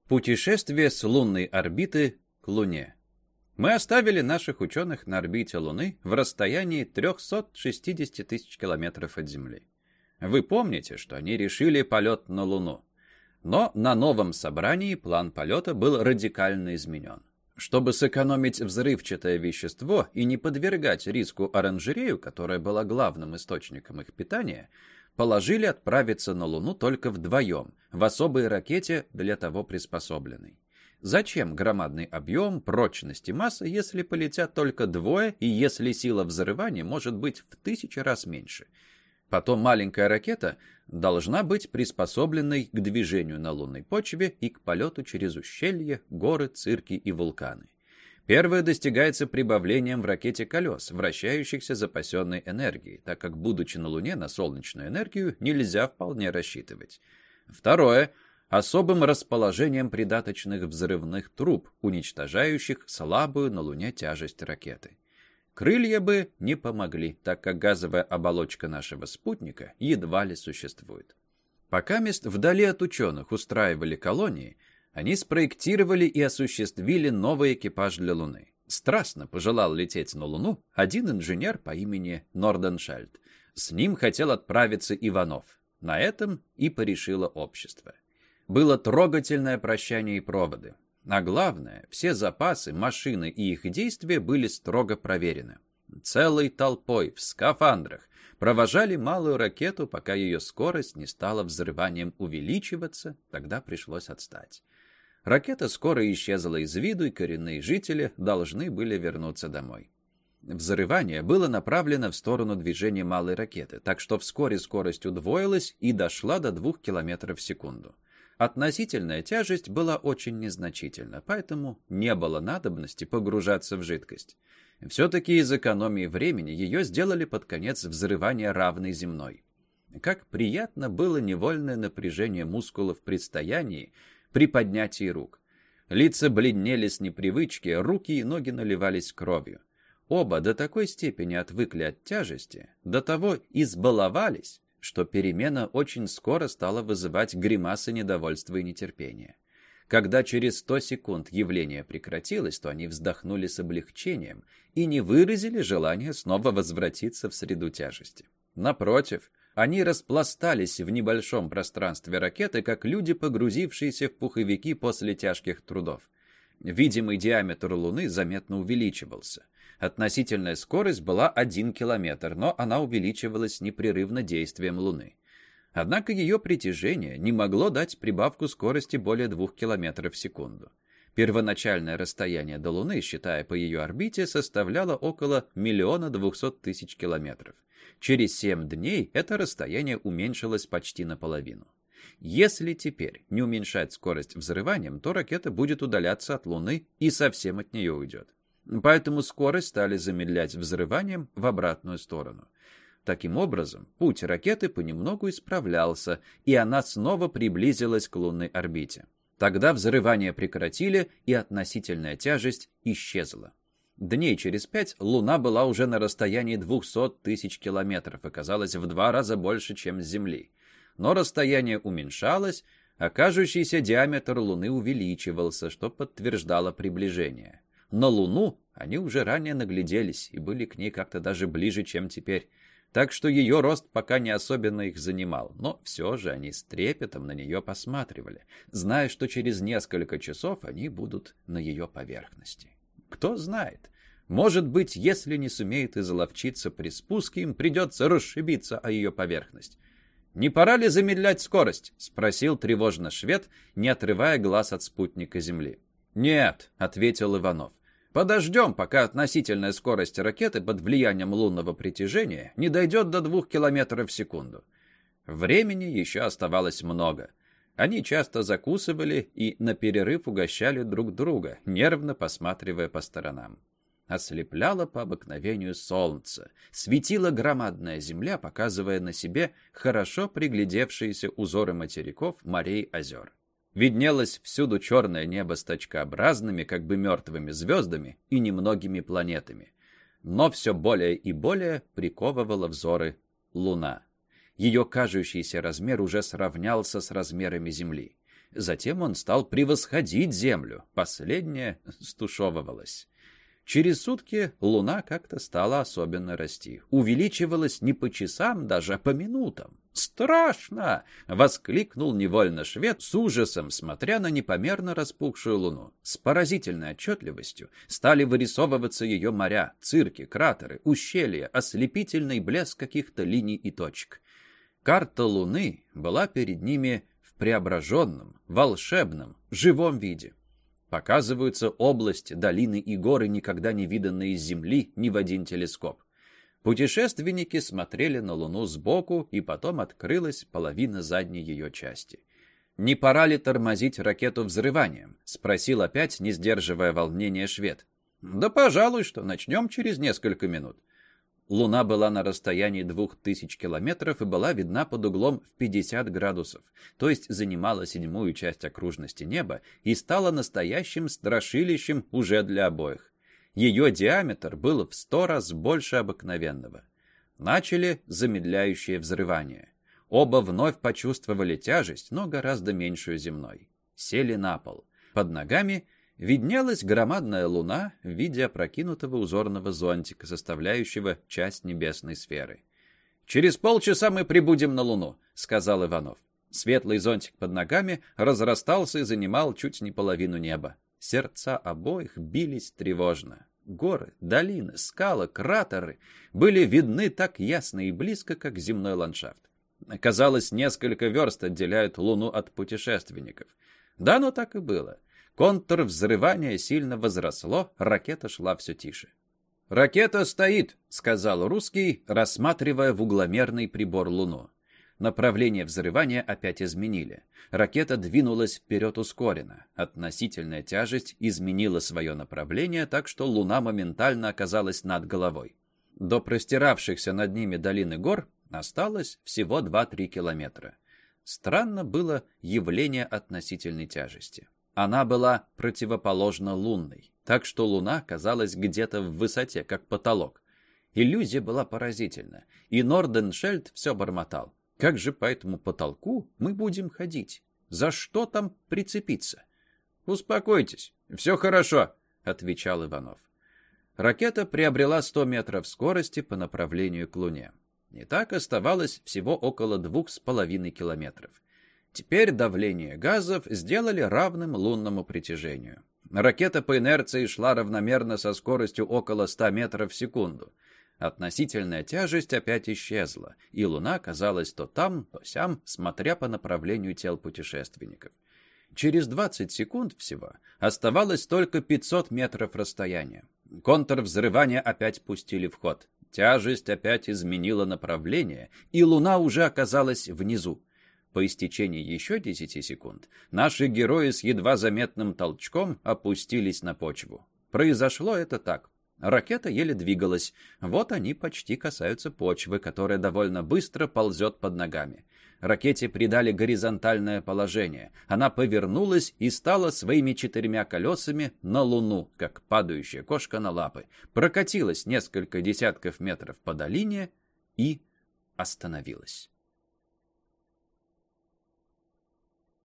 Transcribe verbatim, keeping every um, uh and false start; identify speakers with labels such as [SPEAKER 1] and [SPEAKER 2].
[SPEAKER 1] Путешествие с лунной орбиты к Луне. Мы оставили наших ученых на орбите Луны в расстоянии триста шестьдесят тысяч километров от Земли. Вы помните, что они решили полет на Луну. Но на новом собрании план полета был радикально изменен. Чтобы сэкономить взрывчатое вещество и не подвергать риску оранжерею, которая была главным источником их питания, положили отправиться на Луну только вдвоем, в особой ракете, для того приспособленной. Зачем громадный объем, прочность и масса, если полетят только двое, и если сила взрывания может быть в тысячи раз меньше? Потом маленькая ракета должна быть приспособленной к движению на лунной почве и к полету через ущелья, горы, цирки и вулканы. Первое достигается прибавлением в ракете колес, вращающихся запасенной энергией, так как, будучи на Луне, на солнечную энергию нельзя вполне рассчитывать. Второе – особым расположением придаточных взрывных труб, уничтожающих слабую на Луне тяжесть ракеты. Крылья бы не помогли, так как газовая оболочка нашего спутника едва ли существует. Пока мест вдали от ученых устраивали колонии, они спроектировали и осуществили новый экипаж для Луны. Страстно пожелал лететь на Луну один инженер по имени Норденшельд. С ним хотел отправиться Иванов. На этом и порешило общество. Было трогательное прощание и проводы. А главное, все запасы, машины и их действия были строго проверены. Целой толпой в скафандрах провожали малую ракету, пока ее скорость не стала взрыванием увеличиваться, тогда пришлось отстать. Ракета скоро исчезла из виду, и коренные жители должны были вернуться домой. Взрывание было направлено в сторону движения малой ракеты, так что вскоре скорость удвоилась и дошла до двух километров в секунду. Относительная тяжесть была очень незначительна, поэтому не было надобности погружаться в жидкость. Все-таки из экономии времени ее сделали под конец взрывания равной земной. Как приятно было невольное напряжение мускулов при стоянии, при поднятии рук. Лица бледнели с непривычки, руки и ноги наливались кровью. Оба до такой степени отвыкли от тяжести, до того избаловались, что перемена очень скоро стала вызывать гримасы недовольства и нетерпения. Когда через сто секунд явление прекратилось, то они вздохнули с облегчением и не выразили желания снова возвратиться в среду тяжести. Напротив, они распластались в небольшом пространстве ракеты, как люди, погрузившиеся в пуховики после тяжких трудов. Видимый диаметр Луны заметно увеличивался. Относительная скорость была один километр, но она увеличивалась непрерывно действием Луны. Однако ее притяжение не могло дать прибавку скорости более двух километров в секунду. Первоначальное расстояние до Луны, считая по ее орбите, составляло около миллиона двухсот тысяч километров. Через семь дней это расстояние уменьшилось почти наполовину. Если теперь не уменьшать скорость взрыванием, то ракета будет удаляться от Луны и совсем от нее уйдет. Поэтому скорость стали замедлять взрыванием в обратную сторону. Таким образом, путь ракеты понемногу исправлялся, и она снова приблизилась к лунной орбите. Тогда взрывание прекратили, и относительная тяжесть исчезла. Дней через пять Луна была уже на расстоянии двухсот тысяч километров, оказалась в два раза больше, чем с Земли. Но расстояние уменьшалось, а кажущийся диаметр Луны увеличивался, что подтверждало приближение. На Луну они уже ранее нагляделись и были к ней как-то даже ближе, чем теперь. Так что ее рост пока не особенно их занимал, но все же они с трепетом на нее посматривали, зная, что через несколько часов они будут на ее поверхности. Кто знает, может быть, если не сумеют изловчиться при спуске, им придется расшибиться о ее поверхность. «Не пора ли замедлять скорость?» — спросил тревожно швед, не отрывая глаз от спутника Земли. «Нет», — ответил Иванов. «Подождем, пока относительная скорость ракеты под влиянием лунного притяжения не дойдет до двух километров в секунду». Времени еще оставалось много. Они часто закусывали и на перерыв угощали друг друга, нервно посматривая по сторонам. Ослепляло по обыкновению солнце, светила громадная земля, показывая на себе хорошо приглядевшиеся узоры материков, морей, озер. Виднелось всюду черное небо с точкообразными, как бы мертвыми звездами и немногими планетами. Но все более и более приковывала взоры Луна. Ее кажущийся размер уже сравнялся с размерами Земли. Затем он стал превосходить Землю. Последняя стушевывалась. Через сутки Луна как-то стала особенно расти. Увеличивалась не по часам даже, а по минутам. «Страшно!» — воскликнул невольно швед, с ужасом смотря на непомерно распухшую Луну. С поразительной отчетливостью стали вырисовываться ее моря, цирки, кратеры, ущелья, ослепительный блеск каких-то линий и точек. Карта Луны была перед ними в преображенном, волшебном, живом виде. Показываются области, долины и горы, никогда не виданные с Земли ни в один телескоп. Путешественники смотрели на Луну сбоку, и потом открылась половина задней ее части. «Не пора ли тормозить ракету взрыванием?» — спросил опять, не сдерживая волнения, швед. «Да, пожалуй, что начнем через несколько минут». Луна была на расстоянии двух тысяч километров и была видна под углом в пятьдесят градусов, то есть занимала седьмую часть окружности неба и стала настоящим страшилищем уже для обоих. Ее диаметр был в сто раз больше обыкновенного. Начали замедляющее взрывание. Оба вновь почувствовали тяжесть, но гораздо меньшую земной. Сели на пол. Под ногами виднелась громадная луна в виде опрокинутого узорного зонтика, составляющего часть небесной сферы. «Через полчаса мы прибудем на Луну», — сказал Иванов. Светлый зонтик под ногами разрастался и занимал чуть не половину неба. Сердца обоих бились тревожно. Горы, долины, скалы, кратеры были видны так ясно и близко, как земной ландшафт. Казалось, несколько верст отделяют Луну от путешественников. Да, но так и было. Контур взрывания сильно возросло, ракета шла все тише. «Ракета стоит», — сказал русский, рассматривая в угломерный прибор Луну. Направление взрывания опять изменили. Ракета двинулась вперед ускоренно. Относительная тяжесть изменила свое направление, так что Луна моментально оказалась над головой. До простиравшихся над ними долины гор осталось всего два-три километра. Странно было явление относительной тяжести. Она была противоположна лунной, так что Луна казалась где-то в высоте, как потолок. Иллюзия была поразительна, и Норденшельд все бормотал. Как же по этому потолку мы будем ходить? За что там прицепиться? «Успокойтесь, все хорошо», — отвечал Иванов. Ракета приобрела сто метров скорости по направлению к Луне. И так оставалось всего около двух с половиной километров. Теперь давление газов сделали равным лунному притяжению. Ракета по инерции шла равномерно со скоростью около ста метров в секунду. Относительная тяжесть опять исчезла, и Луна казалась то там, то сям, смотря по направлению тел путешественников. Через двадцать секунд всего оставалось только пятьсот метров расстояния. Контур взрывания опять пустили в ход. Тяжесть опять изменила направление, и Луна уже оказалась внизу. По истечении еще десяти секунд наши герои с едва заметным толчком опустились на почву. Произошло это так. Ракета еле двигалась. Вот они почти касаются почвы, которая довольно быстро ползет под ногами. Ракете придали горизонтальное положение. Она повернулась и стала своими четырьмя колесами на Луну, как падающая кошка на лапы. Прокатилась несколько десятков метров по долине и остановилась.